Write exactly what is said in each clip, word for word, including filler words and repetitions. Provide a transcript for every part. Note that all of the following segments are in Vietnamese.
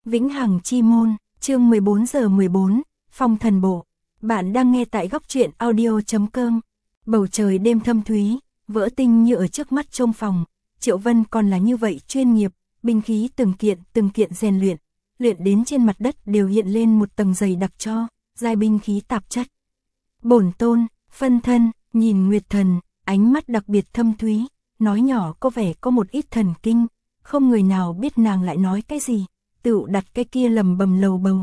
Vĩnh Hằng Chi Môn, chương mười bốn giờ mười bốn, Phong Thần Bộ. Bạn đang nghe tại góc truyện audio chấm com. Bầu trời đêm thâm thúy, vỡ tinh như ở trước mắt trong phòng. Triệu Vân còn là như vậy chuyên nghiệp, binh khí từng kiện từng kiện rèn luyện, luyện đến trên mặt đất đều hiện lên một tầng dày đặc cho, giai binh khí tạp chất. Bổn tôn, phân thân, nhìn Nguyệt Thần, ánh mắt đặc biệt thâm thúy, nói nhỏ có vẻ có một ít thần kinh, không người nào biết nàng lại nói cái gì, tự đặt cái kia lầm bầm lầu bầu.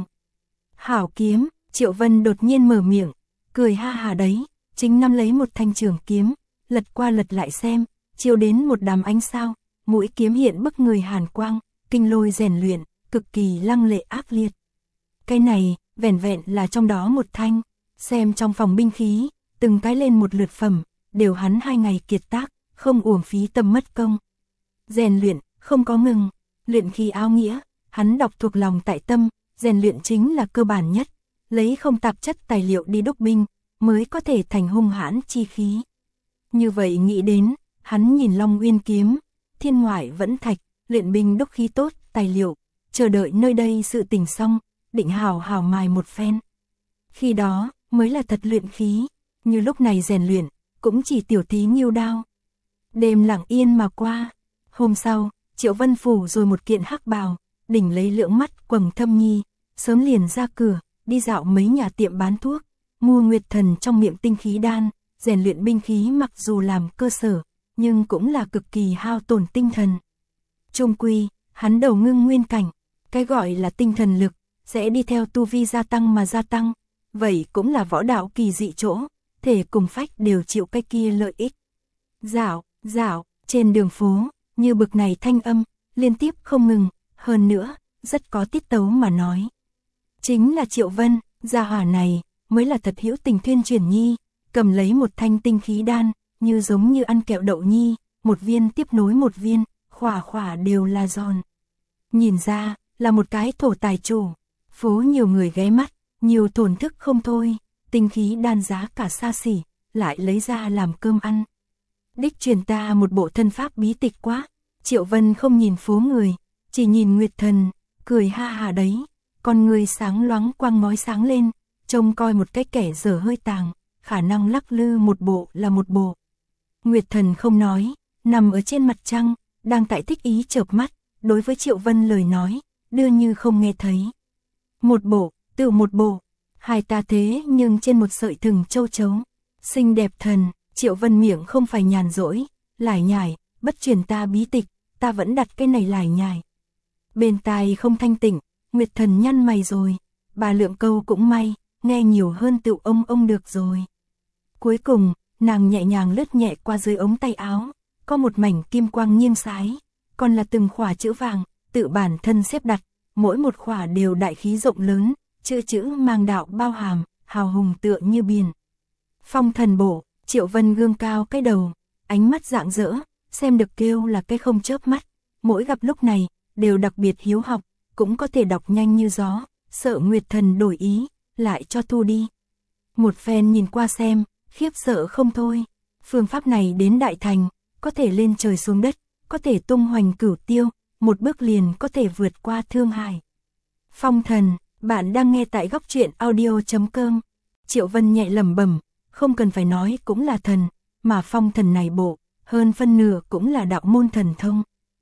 Hảo kiếm, Triệu Vân đột nhiên mở miệng, cười ha hà đấy, chính nắm lấy một thanh trường kiếm, lật qua lật lại xem, chiếu đến một đám ánh sao, mũi kiếm hiện bức người hàn quang, kinh lôi rèn luyện, cực kỳ lăng lệ ác liệt. Cái này, vẻn vẹn là trong đó một thanh, xem trong phòng binh khí, từng cái lên một lượt phẩm, đều hắn hai ngày kiệt tác, không uổng phí tâm mất công. Rèn luyện, không có ngừng, luyện khí áo nghĩa, hắn đọc thuộc lòng tại tâm, rèn luyện chính là cơ bản nhất, lấy không tạp chất tài liệu đi đúc binh, mới có thể thành hung hãn chi khí. Như vậy nghĩ đến, hắn nhìn Long Uyên kiếm, thiên ngoại vẫn thạch, luyện binh đúc khí tốt, tài liệu, chờ đợi nơi đây sự tình xong, định hào hào mài một phen. Khi đó, mới là thật luyện khí, như lúc này rèn luyện, cũng chỉ tiểu thí nghiêu đao. Đêm lặng yên mà qua, hôm sau, Triệu Vân phủ rồi một kiện hắc bào, đỉnh lấy lưỡng mắt quầng thâm nhi, sớm liền ra cửa, đi dạo mấy nhà tiệm bán thuốc, mua Nguyệt Thần trong miệng tinh khí đan, rèn luyện binh khí mặc dù làm cơ sở, nhưng cũng là cực kỳ hao tổn tinh thần. Trung quy, hắn đầu ngưng nguyên cảnh, cái gọi là tinh thần lực, sẽ đi theo tu vi gia tăng mà gia tăng, vậy cũng là võ đạo kỳ dị chỗ, thể cùng phách đều chịu cái kia lợi ích. Dạo, dạo, trên đường phố, như bực này thanh âm, liên tiếp không ngừng, hơn nữa, rất có tiết tấu mà nói. Chính là Triệu Vân, gia hỏa này, mới là thật hữu tình thuyên chuyển nhi, cầm lấy một thanh tinh khí đan, như giống như ăn kẹo đậu nhi, một viên tiếp nối một viên, khỏa khỏa đều là giòn. Nhìn ra, là một cái thổ tài chủ, phố nhiều người ghé mắt, nhiều thổn thức không thôi, tinh khí đan giá cả xa xỉ, lại lấy ra làm cơm ăn. Đích truyền ta một bộ thân pháp bí tịch quá, Triệu Vân không nhìn phố người, chỉ nhìn Nguyệt Thần, cười ha hà đấy, con người sáng loáng quang ngói sáng lên, trông coi một cái kẻ dở hơi tàng, khả năng lắc lư một bộ là một bộ. Nguyệt Thần không nói, nằm ở trên mặt trăng, đang tại thích ý chợp mắt, đối với Triệu Vân lời nói, đưa như không nghe thấy. Một bộ, tự một bộ, hai ta thế nhưng trên một sợi thừng châu chấu, xinh đẹp thần, Triệu Vân miệng không phải nhàn rỗi, lải nhải, bất truyền ta bí tịch, ta vẫn đặt cái này lải nhải. Bên tai không thanh tịnh, Nguyệt Thần nhăn mày rồi, bà lượng câu cũng may, nghe nhiều hơn tự ông ông được rồi. Cuối cùng, nàng nhẹ nhàng lướt nhẹ qua dưới ống tay áo, có một mảnh kim quang nghiêng sái, còn là từng khỏa chữ vàng, tự bản thân xếp đặt, mỗi một khỏa đều đại khí rộng lớn, chữ chữ mang đạo bao hàm, hào hùng tựa như biển. Phong Thần Bộ, Triệu Vân gương cao cái đầu, ánh mắt rạng rỡ, xem được kêu là cái không chớp mắt, mỗi gặp lúc này, đều đặc biệt hiếu học, cũng có thể đọc nhanh như gió, sợ Nguyệt Thần đổi ý, lại cho thu đi. Một phen nhìn qua xem, khiếp sợ không thôi, phương pháp này đến đại thành, có thể lên trời xuống đất, có thể tung hoành cửu tiêu, một bước liền có thể vượt qua thương hải. Phong Thần, bạn đang nghe tại góc truyện audio chấm com. Triệu Vân nhẹ lẩm bẩm, không cần phải nói cũng là thần, mà Phong Thần này bộ, hơn phân nửa cũng là đạo môn thần thông.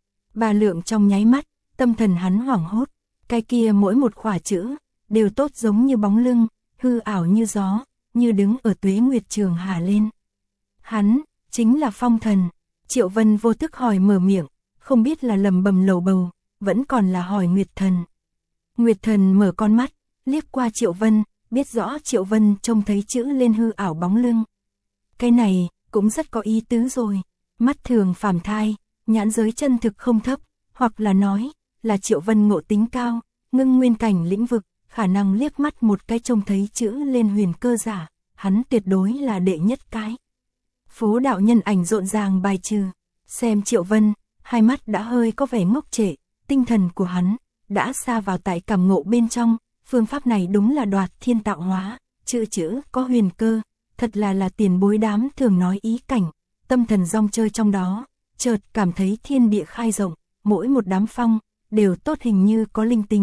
Bà lượng trong nháy mắt, tâm thần hắn hoảng hốt, cái kia mỗi một khỏa chữ, đều tốt giống như bóng lưng, hư ảo như gió, như đứng ở tuế nguyệt trường hà lên. Hắn, chính là Phong Thần. Triệu Vân vô thức hỏi mở miệng, không biết là lầm bầm lầu bầu, vẫn còn là hỏi Nguyệt Thần. Nguyệt Thần mở con mắt, liếc qua Triệu Vân, biết rõ Triệu Vân trông thấy chữ lên hư ảo bóng lưng. Cái này, cũng rất có ý tứ rồi, mắt thường phàm thai, nhãn giới chân thực không thấp, hoặc là nói, là Triệu Vân ngộ tính cao, ngưng nguyên cảnh lĩnh vực, khả năng liếc mắt một cái trông thấy chữ lên huyền cơ giả, hắn tuyệt đối là đệ nhất cái. Phố đạo nhân ảnh rộn ràng bài trừ, xem Triệu Vân, hai mắt đã hơi có vẻ ngốc trệ, tinh thần của hắn, đã xa vào tại cảm ngộ bên trong, phương pháp này đúng là đoạt thiên tạo hóa, chữ chữ có huyền cơ, thật là là tiền bối đám thường nói ý cảnh, tâm thần rong chơi trong đó, chợt cảm thấy thiên địa khai rộng, mỗi một đám phong, đều tốt hình như có linh tính,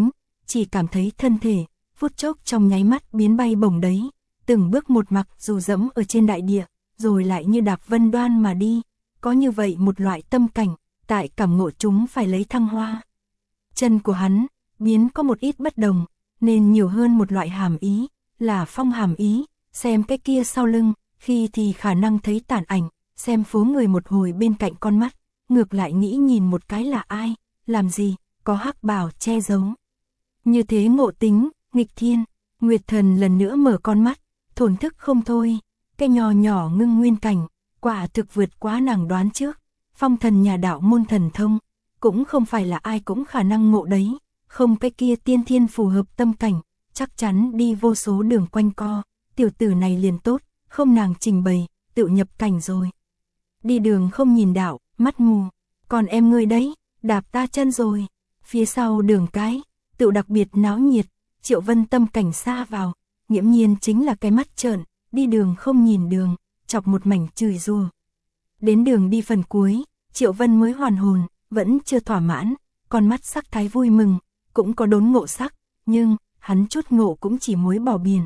chỉ cảm thấy thân thể, phút chốc trong nháy mắt biến bay bổng đấy, từng bước một mặc dù dẫm ở trên đại địa, rồi lại như đạp vân đoan mà đi, có như vậy một loại tâm cảnh, tại cảm ngộ chúng phải lấy thăng hoa. Chân của hắn, biến có một ít bất đồng, nên nhiều hơn một loại hàm ý, là phong hàm ý, xem cái kia sau lưng, khi thì khả năng thấy tản ảnh, xem phố người một hồi bên cạnh con mắt, ngược lại nghĩ nhìn một cái là ai, làm gì, có hắc bào che giấu. Như thế ngộ tính, nghịch thiên, Nguyệt Thần lần nữa mở con mắt, thổn thức không thôi, cái nhỏ nhỏ ngưng nguyên cảnh, quả thực vượt quá nàng đoán trước, phong thần nhà đạo môn thần thông, cũng không phải là ai cũng khả năng ngộ đấy, không cái kia tiên thiên phù hợp tâm cảnh, chắc chắn đi vô số đường quanh co, tiểu tử này liền tốt, không nàng trình bày, tự nhập cảnh rồi. Đi đường không nhìn đạo, mắt mù, còn em ngươi đấy, đạp ta chân rồi, phía sau đường cái, tự đặc biệt náo nhiệt, Triệu Vân tâm cảnh xa vào, nghiễm nhiên chính là cái mắt trợn, đi đường không nhìn đường, chọc một mảnh chửi rủa. Đến đường đi phần cuối, Triệu Vân mới hoàn hồn, vẫn chưa thỏa mãn, con mắt sắc thái vui mừng, cũng có đốn ngộ sắc, nhưng hắn chút ngộ cũng chỉ muối bỏ biển.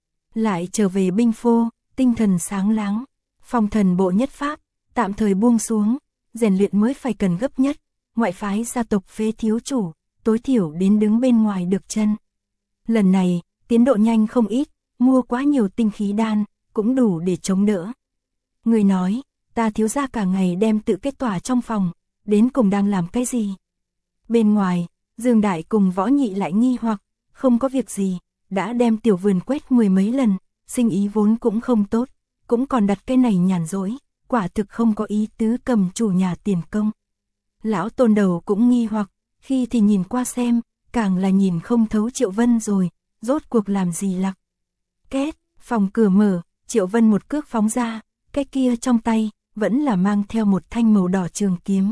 Lại trở về binh phô, tinh thần sáng láng, phong thần bộ nhất pháp, tạm thời buông xuống, rèn luyện mới phải cần gấp nhất, ngoại phái gia tộc phế thiếu chủ, tối thiểu đến đứng bên ngoài được chân. Lần này, tiến độ nhanh không ít, mua quá nhiều tinh khí đan, cũng đủ để chống đỡ. Người nói, ta thiếu gia cả ngày đem tự kết tỏa trong phòng, đến cùng đang làm cái gì? Bên ngoài, Dương Đại cùng Võ Nhị lại nghi hoặc, không có việc gì, đã đem tiểu vườn quét mười mấy lần, sinh ý vốn cũng không tốt, cũng còn đặt cái này nhàn rỗi, quả thực không có ý tứ cầm chủ nhà tiền công. Lão Tôn Đầu cũng nghi hoặc, khi thì nhìn qua xem, càng là nhìn không thấu Triệu Vân rồi, rốt cuộc làm gì lặc. Két, phòng cửa mở, Triệu Vân một cước phóng ra, cái kia trong tay, vẫn là mang theo một thanh màu đỏ trường kiếm.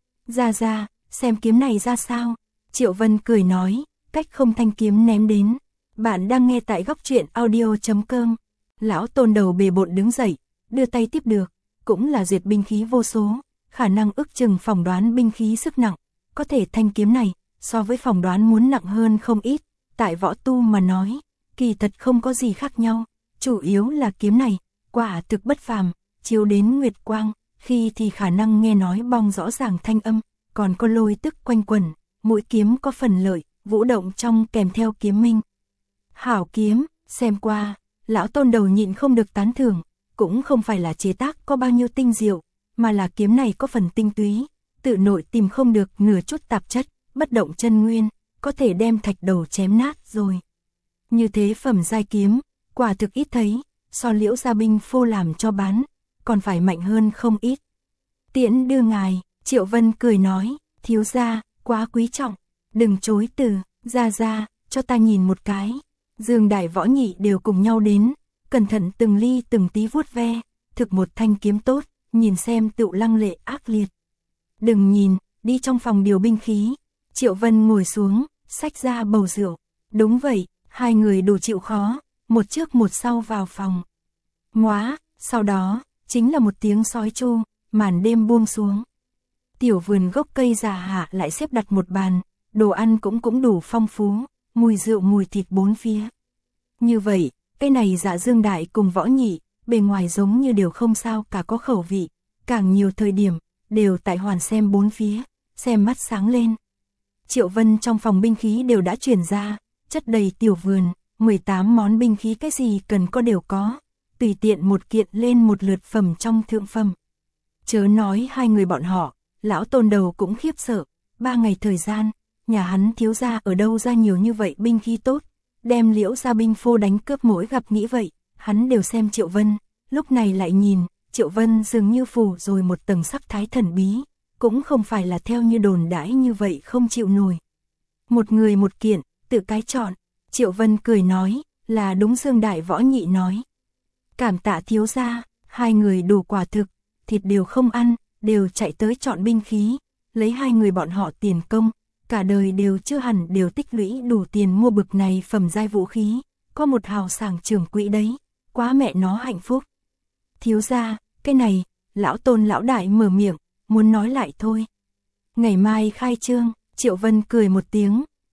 Ra ra, xem kiếm này ra sao? Triệu Vân cười nói, cách không thanh kiếm ném đến. Bạn đang nghe tại góc truyện audio chấm com. Lão Tôn Đầu bề bộn đứng dậy, đưa tay tiếp được, cũng là duyệt binh khí vô số, khả năng ước chừng phỏng đoán binh khí sức nặng, có thể thanh kiếm này, so với phỏng đoán muốn nặng hơn không ít, tại võ tu mà nói, kỳ thật không có gì khác nhau, chủ yếu là kiếm này, quả thực bất phàm, chiếu đến nguyệt quang, khi thì khả năng nghe nói bong rõ ràng thanh âm, còn có lôi tức quanh quẩn, mũi kiếm có phần lợi, vũ động trong kèm theo kiếm minh. Hảo kiếm, xem qua, lão Tôn Đầu nhịn không được tán thưởng, cũng không phải là chế tác có bao nhiêu tinh diệu, mà là kiếm này có phần tinh túy, tự nội tìm không được nửa chút tạp chất, bất động chân nguyên, có thể đem thạch đầu chém nát rồi. Như thế phẩm giai kiếm, quả thực ít thấy, so Liễu gia binh phô làm cho bán, còn phải mạnh hơn không ít. Tiễn đưa ngài, Triệu Vân cười nói, thiếu gia, quá quý trọng, đừng chối từ, ra ra, cho ta nhìn một cái. Dương Đại Võ Nhị đều cùng nhau đến, cẩn thận từng ly từng tí vuốt ve, thực một thanh kiếm tốt, nhìn xem tựu lăng lệ ác liệt. Đừng nhìn, đi trong phòng điều binh khí. Triệu Vân ngồi xuống, xách ra bầu rượu. Đúng vậy, hai người đủ chịu khó, một trước một sau vào phòng. Ngoá, sau đó, chính là một tiếng sói chu, màn đêm buông xuống. Tiểu vườn gốc cây già hạ lại xếp đặt một bàn, đồ ăn cũng cũng đủ phong phú, mùi rượu mùi thịt bốn phía. Như vậy, cái này Dạ Dương Đại cùng Võ Nhị, bề ngoài giống như đều không sao cả có khẩu vị, càng nhiều thời điểm, đều tại hoàn xem bốn phía, xem mắt sáng lên. Triệu Vân trong phòng binh khí đều đã chuyển ra, chất đầy tiểu vườn, mười tám món binh khí cái gì cần có đều có, tùy tiện một kiện lên một lượt phẩm trong thượng phẩm. Chớ nói hai người bọn họ, lão Tôn Đầu cũng khiếp sợ, ba ngày thời gian, nhà hắn thiếu gia ở đâu ra nhiều như vậy binh khí tốt, đem Liễu gia binh phô đánh cướp mỗi gặp nghĩ vậy, hắn đều xem Triệu Vân, lúc này lại nhìn, Triệu Vân dường như phủ rồi một tầng sắc thái thần bí, cũng không phải là theo như đồn đãi như vậy không chịu nổi. Một người một kiện, tự cái chọn, Triệu Vân cười nói, là đúng Dương Đại Võ Nhị nói. Cảm tạ thiếu gia, hai người đủ quả thực, thịt đều không ăn, đều chạy tới chọn binh khí, lấy hai người bọn họ tiền công, cả đời đều chưa hẳn đều tích lũy đủ tiền mua bực này phẩm giai vũ khí, có một hào sảng trưởng quỹ đấy, quá mẹ nó hạnh phúc. Thiếu gia, cái này, lão Tôn lão đại mở miệng, muốn nói lại thôi. Ngày mai khai trương, Triệu Vân cười một tiếng,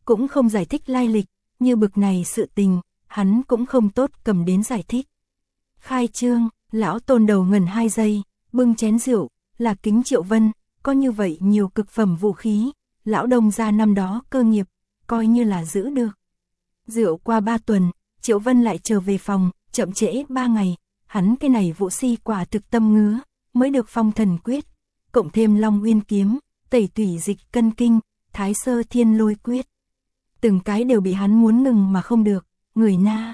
cũng không giải thích lai lịch, như bực này sự tình, hắn cũng không tốt cầm đến giải thích. Khai trương, lão Tôn đầu ngẩn hai giây, bưng chén rượu, là kính Triệu Vân, có như vậy nhiều cực phẩm vũ khí, lão Đông gia năm đó cơ nghiệp, coi như là giữ được. Rượu qua ba tuần, Triệu Vân lại trở về phòng, chậm trễ ba ngày, hắn cái này vũ si quả thực tâm ngứa, mới được phong thần quyết, cộng thêm Long Uyên kiếm, tẩy tủy dịch cân kinh, Thái Sơ Thiên Lôi quyết. Từng cái đều bị hắn muốn ngừng mà không được, người na.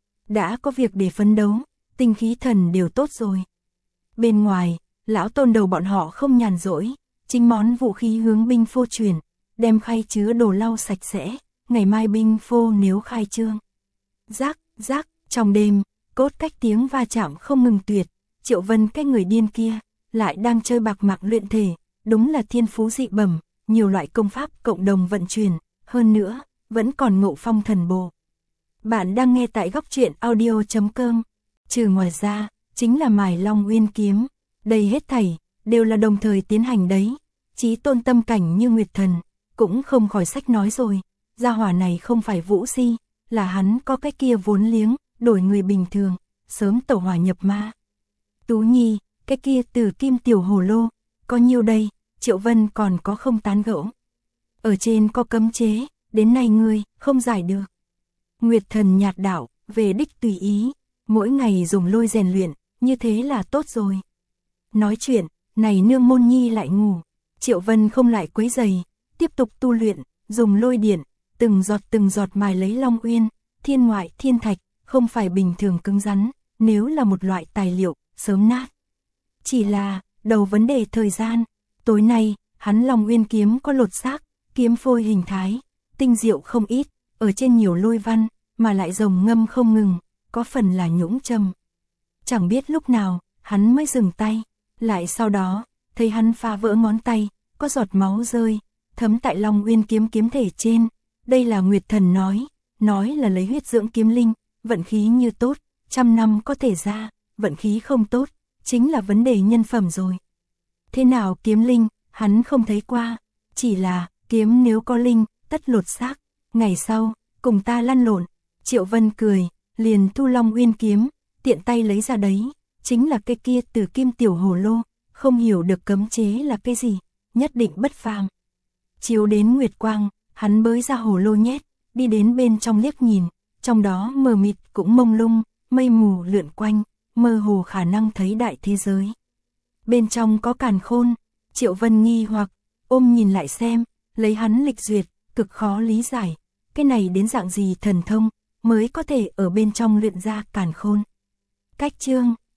Đã có việc để phấn đấu, tinh khí thần đều tốt rồi. Bên ngoài, lão Tôn đầu bọn họ không nhàn rỗi, chính món vũ khí hướng binh phô chuyển, đem khay chứa đồ lau sạch sẽ, ngày mai binh phô nếu khai trương. Rác, rác, trong đêm, cốt cách tiếng va chạm không ngừng tuyệt, Triệu Vân cái người điên kia, lại đang chơi bạc mạc luyện thể, đúng là thiên phú dị bẩm, nhiều loại công pháp cộng đồng vận chuyển, hơn nữa, vẫn còn ngộ phong thần bộ. Bạn đang nghe tại góc truyện audio chấm com, trừ ngoài ra, chính là mài Long Uyên kiếm, đây hết thảy, đều là đồng thời tiến hành đấy, chí tôn tâm cảnh như Nguyệt Thần, cũng không khỏi sách nói rồi, gia hỏa này không phải vũ si, là hắn có cái kia vốn liếng, đổi người bình thường, sớm tẩu hỏa nhập ma. Tú Nhi, cái kia từ kim tiểu hồ lô, có nhiêu đây, Triệu Vân còn có không tán gẫu. Ở trên có cấm chế, đến nay ngươi không giải được. Nguyệt Thần nhạt đạo, về đích tùy ý, mỗi ngày dùng lôi rèn luyện, như thế là tốt rồi. Nói chuyện, này nương môn nhi lại ngủ, Triệu Vân không lại quấy giày, tiếp tục tu luyện, dùng lôi điện, từng giọt từng giọt mài lấy Long Uyên, thiên ngoại thiên thạch, không phải bình thường cứng rắn, nếu là một loại tài liệu, sớm nát. Chỉ là, đầu vấn đề thời gian, tối nay, hắn Long Uyên kiếm có lột xác, kiếm phôi hình thái, tinh diệu không ít, ở trên nhiều lôi văn, mà lại rồng ngâm không ngừng, có phần là nhũng châm. Chẳng biết lúc nào, hắn mới dừng tay, lại sau đó, thấy hắn phá vỡ ngón tay, có giọt máu rơi, thấm tại Long Uyên kiếm kiếm thể trên, đây là Nguyệt Thần nói, nói là lấy huyết dưỡng kiếm linh, vận khí như tốt, trăm năm có thể ra, vận khí không tốt, chính là vấn đề nhân phẩm rồi. Thế nào kiếm linh, hắn không thấy qua, chỉ là, kiếm nếu có linh, tất lột xác, ngày sau, cùng ta lăn lộn, Triệu Vân cười, liền thu Long Uyên kiếm, tiện tay lấy ra đấy, chính là cây kia từ kim tiểu hồ lô, không hiểu được cấm chế là cái gì, nhất định bất phàm. Chiếu đến nguyệt quang, hắn bới ra hồ lô nhét, đi đến bên trong liếc nhìn, trong đó mờ mịt cũng mông lung, mây mù lượn quanh, mơ hồ khả năng thấy đại thế giới. Bên trong có càn khôn, Triệu Vân nghi hoặc, ôm nhìn lại xem, lấy hắn lịch duyệt, cực khó lý giải, cái này đến dạng gì thần thông, mới có thể ở bên trong luyện ra càn khôn. Cách chương,